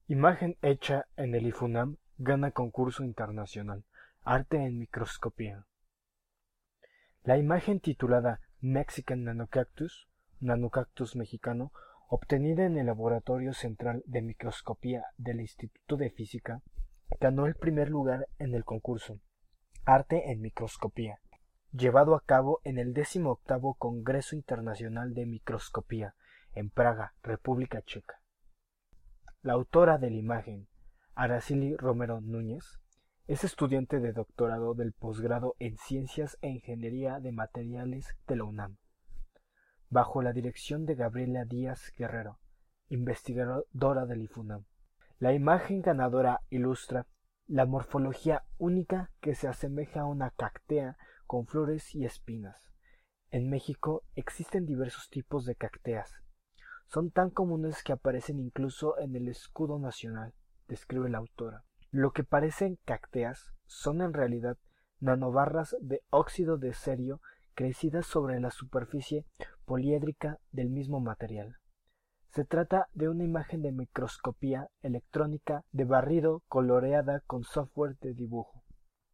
Imagen hecha en el IFUNAM gana concurso internacional. Arte en microscopía. La imagen titulada Mexican Nanocactus, Nanocactus mexicano, obtenida en el Laboratorio Central de Microscopía del Instituto de Física, ganó el primer lugar en el concurso Arte en microscopía, llevado a cabo en el 18º Congreso Internacional de Microscopía, en Praga, República Checa. La autora de la imagen, Araceli Romero Núñez, es estudiante de doctorado del posgrado en Ciencias e Ingeniería de Materiales de la UNAM, bajo la dirección de Gabriela Díaz Guerrero, investigadora del IFUNAM. La imagen ganadora ilustra la morfología única que se asemeja a una cactea con flores y espinas. En México existen diversos tipos de cacteas. Son tan comunes que aparecen incluso en el escudo nacional, describe la autora. Lo que parecen cacteas son en realidad nanobarras de óxido de cerio crecidas sobre la superficie poliédrica del mismo material. Se trata de una imagen de microscopía electrónica de barrido coloreada con software de dibujo.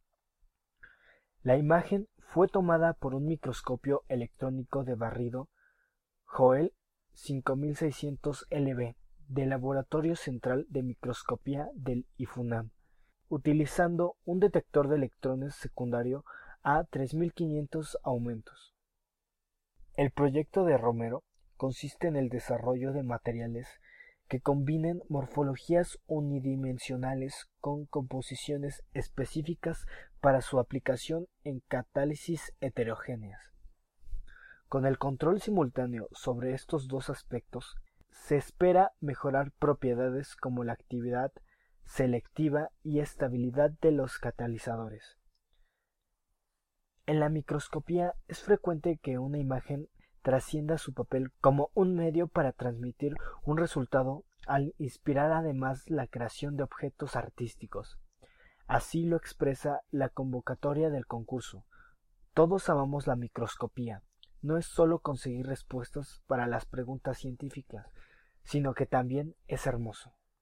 La imagen fue tomada por un microscopio electrónico de barrido Joel 5600 LB del Laboratorio Central de Microscopía del IFUNAM, utilizando un detector de electrones secundario a 3500 aumentos. El proyecto de Romero consiste en el desarrollo de materiales que combinen morfologías unidimensionales con composiciones específicas para su aplicación en catálisis heterogéneas. Con el control simultáneo sobre estos dos aspectos, se espera mejorar propiedades como la actividad selectiva y estabilidad de los catalizadores. En la microscopía es frecuente que una imagen trascienda su papel como un medio para transmitir un resultado al inspirar además la creación de objetos artísticos. Así lo expresa la convocatoria del concurso. Todos amamos la microscopía. No es solo conseguir respuestas para las preguntas científicas, sino que también es hermoso.